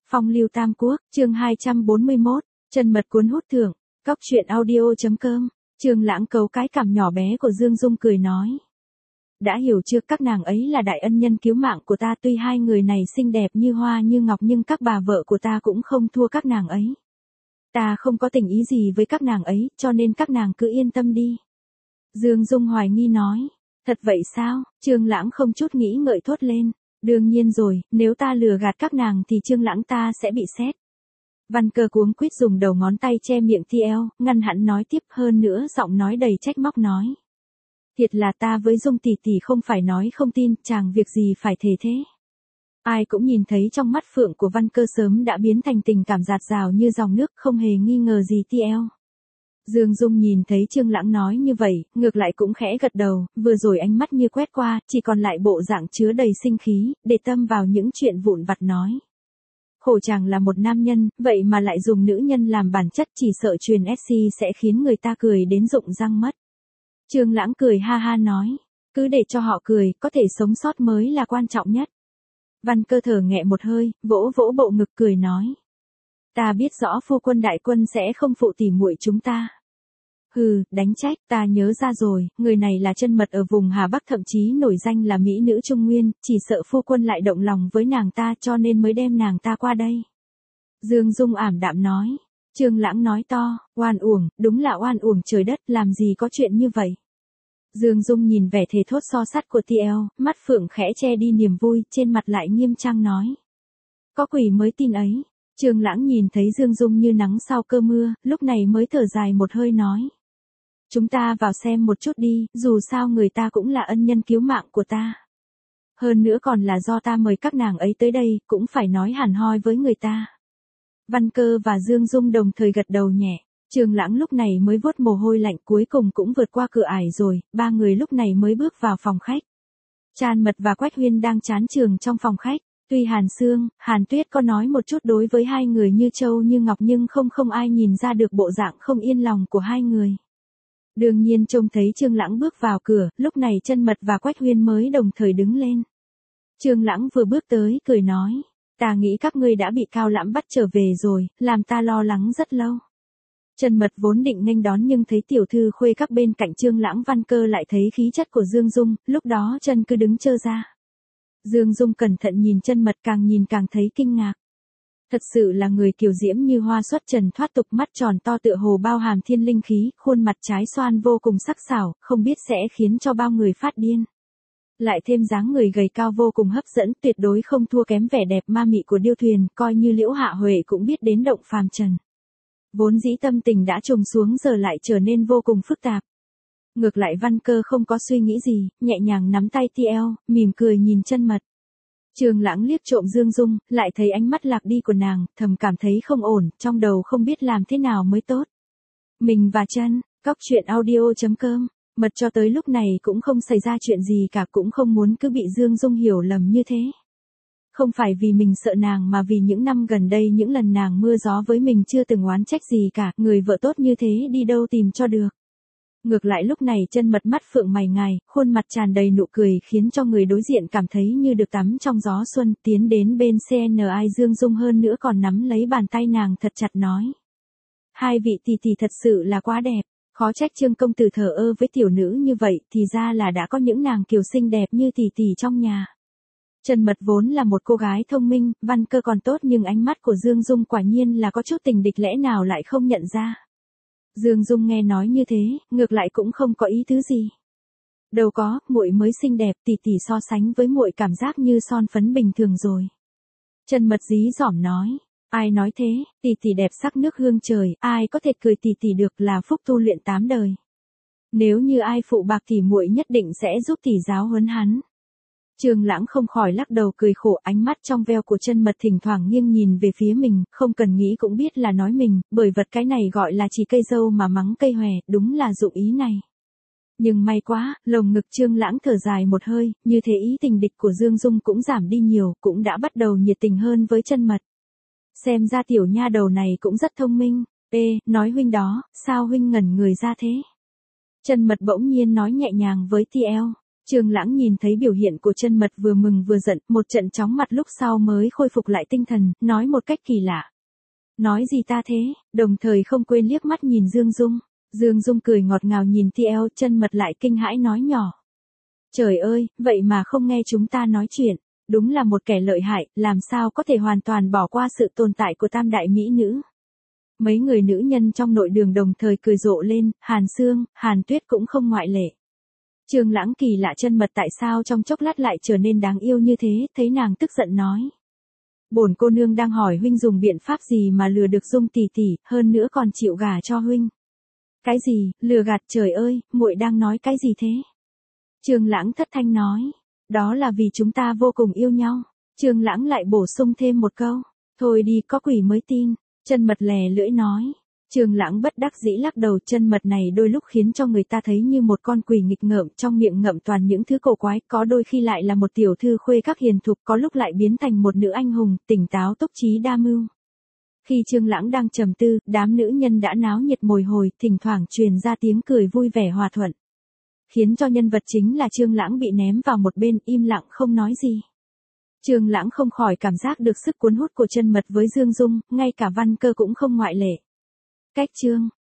Phong lưu Tam Quốc, chương 241, chân mật cuốn hút thưởng, cóc truyện audio.com, Trương Lãng cấu cái cằm nhỏ bé của Dương Dung cười nói. Đã hiểu chưa, các nàng ấy là đại ân nhân cứu mạng của ta, tuy hai người này xinh đẹp như hoa như ngọc nhưng các bà vợ của ta cũng không thua các nàng ấy. Ta không có tình ý gì với các nàng ấy, cho nên các nàng cứ yên tâm đi. Dương Dung hoài nghi nói. Thật vậy sao? Trương Lãng không chút nghĩ ngợi thốt lên. Đương nhiên rồi, nếu ta lừa gạt các nàng thì Trương Lãng ta sẽ bị xét. Văn Cơ cuống quýt dùng đầu ngón tay che miệng Thiel, ngăn hắn nói tiếp, hơn nữa giọng nói đầy trách móc nói. Thiệt là ta với Dung tỷ tỷ không phải nói không tin, chàng việc gì phải thề thế. Ai cũng nhìn thấy trong mắt phượng của Văn Cơ sớm đã biến thành tình cảm dạt dào như dòng nước, không hề nghi ngờ gì Thiel. Dương Dung nhìn thấy Trương Lãng nói như vậy, ngược lại cũng khẽ gật đầu, vừa rồi ánh mắt như quét qua, chỉ còn lại bộ dạng chứa đầy sinh khí, để tâm vào những chuyện vụn vặt nói. Khổ chàng là một nam nhân, vậy mà lại dùng nữ nhân làm bản chất, chỉ sợ truyền SC sẽ khiến người ta cười đến rụng răng mất. Trương Lãng cười ha ha nói, cứ để cho họ cười, có thể sống sót mới là quan trọng nhất. Văn Cơ thở nhẹ một hơi, vỗ vỗ bộ ngực cười nói. Ta biết rõ phu quân đại quân sẽ không phụ tỉ muội chúng ta. Hừ, đánh trách, ta nhớ ra rồi, người này là chân mật ở vùng Hà Bắc, thậm chí nổi danh là mỹ nữ Trung Nguyên, chỉ sợ phu quân lại động lòng với nàng ta cho nên mới đem nàng ta qua đây. Dương Dung ảm đạm nói. Trương Lãng nói to, oan uổng, đúng là oan uổng trời đất, làm gì có chuyện như vậy. Dương Dung nhìn vẻ thề thốt so sắt của Thiel, mắt phượng khẽ che đi niềm vui, trên mặt lại nghiêm trang nói. Có quỷ mới tin ấy. Trương Lãng nhìn thấy Dương Dung như nắng sau cơn mưa, lúc này mới thở dài một hơi nói. Chúng ta vào xem một chút đi, dù sao người ta cũng là ân nhân cứu mạng của ta. Hơn nữa còn là do ta mời các nàng ấy tới đây, cũng phải nói hẳn hoi với người ta. Văn Cơ và Dương Dung đồng thời gật đầu nhẹ. Trương Lãng lúc này mới vuốt mồ hôi lạnh, cuối cùng cũng vượt qua cửa ải rồi, ba người lúc này mới bước vào phòng khách. Tràn Mật và Quách Huyên đang chán trường trong phòng khách. Tuy Hàn Sương, Hàn Tuyết có nói một chút đối với hai người như châu như ngọc nhưng không ai nhìn ra được bộ dạng không yên lòng của hai người. Đương nhiên trông thấy Trương Lãng bước vào cửa, lúc này Trân Mật và Quách Huyên mới đồng thời đứng lên. Trương Lãng vừa bước tới, cười nói, ta nghĩ các ngươi đã bị Cao Lãm bắt trở về rồi, làm ta lo lắng rất lâu. Trân Mật vốn định nghênh đón nhưng thấy tiểu thư khuê các bên cạnh Trương Lãng. Văn Cơ lại thấy khí chất của Dương Dung, lúc đó chân cứ đứng trơ ra. Dương Dung cẩn thận nhìn Trân Mật, càng nhìn càng thấy kinh ngạc. Thật sự là người kiều diễm như hoa xuất trần thoát tục, mắt tròn to tựa hồ bao hàm thiên linh khí, khuôn mặt trái xoan vô cùng sắc sảo, không biết sẽ khiến cho bao người phát điên. Lại thêm dáng người gầy cao vô cùng hấp dẫn, tuyệt đối không thua kém vẻ đẹp ma mị của Điêu Thuyền, coi như Liễu Hạ Huệ cũng biết đến động phàm trần. Vốn dĩ tâm tình đã trùng xuống giờ lại trở nên vô cùng phức tạp. Ngược lại Văn Cơ không có suy nghĩ gì, nhẹ nhàng nắm tay Thiel, mỉm cười nhìn Trân Mật. Trương Lãng liếc trộm Dương Dung, lại thấy ánh mắt lạc đi của nàng, thầm cảm thấy không ổn, trong đầu không biết làm thế nào mới tốt. Mình và Chân, cóc truyện audio.com, Mật cho tới lúc này cũng không xảy ra chuyện gì cả, cũng không muốn cứ bị Dương Dung hiểu lầm như thế. Không phải vì mình sợ nàng mà vì những năm gần đây những lần nàng mưa gió với mình chưa từng oán trách gì cả, người vợ tốt như thế đi đâu tìm cho được. Ngược lại lúc này Trân Mật mắt phượng mày ngài, khuôn mặt tràn đầy nụ cười khiến cho người đối diện cảm thấy như được tắm trong gió xuân, tiến đến bên CNI Dương Dung hơn nữa còn nắm lấy bàn tay nàng thật chặt nói. Hai vị tỷ tỷ thật sự là quá đẹp, khó trách Trương công tử thờ ơ với tiểu nữ như vậy, thì ra là đã có những nàng kiều xinh đẹp như tỷ tỷ trong nhà. Trân Mật vốn là một cô gái thông minh, Văn Cơ còn tốt nhưng ánh mắt của Dương Dung quả nhiên là có chút tình địch, lẽ nào lại không nhận ra. Dương Dung nghe nói như thế, ngược lại cũng không có ý tứ gì. Đâu có, muội mới xinh đẹp, tỷ tỷ so sánh với muội cảm giác như son phấn bình thường rồi. Trân Mật dí dỏm nói, ai nói thế, tỷ tỷ đẹp sắc nước hương trời, ai có thể cười tỷ tỷ được, là phúc tu luyện 8 đời. Nếu như ai phụ bạc thì muội nhất định sẽ giúp tỷ giáo huấn hắn. Trương Lãng không khỏi lắc đầu cười khổ, ánh mắt trong veo của Trân Mật thỉnh thoảng nghiêng nhìn về phía mình, không cần nghĩ cũng biết là nói mình, bởi vật cái này gọi là chỉ cây dâu mà mắng cây hòe, đúng là dụng ý này. Nhưng may quá, lồng ngực Trương Lãng thở dài một hơi, như thế ý tình địch của Dương Dung cũng giảm đi nhiều, cũng đã bắt đầu nhiệt tình hơn với Trân Mật. Xem ra tiểu nha đầu này cũng rất thông minh. Nói huynh đó, sao huynh ngẩn người ra thế? Trân Mật bỗng nhiên nói nhẹ nhàng với Thiel. Trương Lãng nhìn thấy biểu hiện của Chân Mật vừa mừng vừa giận, một trận chóng mặt lúc sau mới khôi phục lại tinh thần, nói một cách kỳ lạ. Nói gì ta thế, đồng thời không quên liếc mắt nhìn Dương Dung. Dương Dung cười ngọt ngào nhìn TL, Chân Mật lại kinh hãi nói nhỏ. Trời ơi, vậy mà không nghe chúng ta nói chuyện, đúng là một kẻ lợi hại, làm sao có thể hoàn toàn bỏ qua sự tồn tại của tam đại mỹ nữ. Mấy người nữ nhân trong nội đường đồng thời cười rộ lên, Hàn Sương, Hàn Tuyết cũng không ngoại lệ. Trương Lãng kỳ lạ Chân Mật tại sao trong chốc lát lại trở nên đáng yêu như thế, thấy nàng tức giận nói. Bổn cô nương đang hỏi huynh dùng biện pháp gì mà lừa được Dung tỷ tỷ, hơn nữa còn chịu gả cho huynh. Cái gì, lừa gạt, trời ơi, muội đang nói cái gì thế? Trương Lãng thất thanh nói, đó là vì chúng ta vô cùng yêu nhau. Trương Lãng lại bổ sung thêm một câu, thôi đi, có quỷ mới tin. Chân Mật lè lưỡi nói. Trương Lãng bất đắc dĩ lắc đầu, Chân Mật này đôi lúc khiến cho người ta thấy như một con quỷ nghịch ngợm, trong miệng ngậm toàn những thứ cổ quái, có đôi khi lại là một tiểu thư khuê các hiền thục, có lúc lại biến thành một nữ anh hùng, tỉnh táo túc trí đa mưu. Khi Trương Lãng đang trầm tư, đám nữ nhân đã náo nhiệt mồi hồi, thỉnh thoảng truyền ra tiếng cười vui vẻ hòa thuận. Khiến cho nhân vật chính là Trương Lãng bị ném vào một bên, im lặng không nói gì. Trương Lãng không khỏi cảm giác được sức cuốn hút của Chân Mật với Dương Dung, ngay cả Văn Cơ cũng không ngoại lệ. Cách chương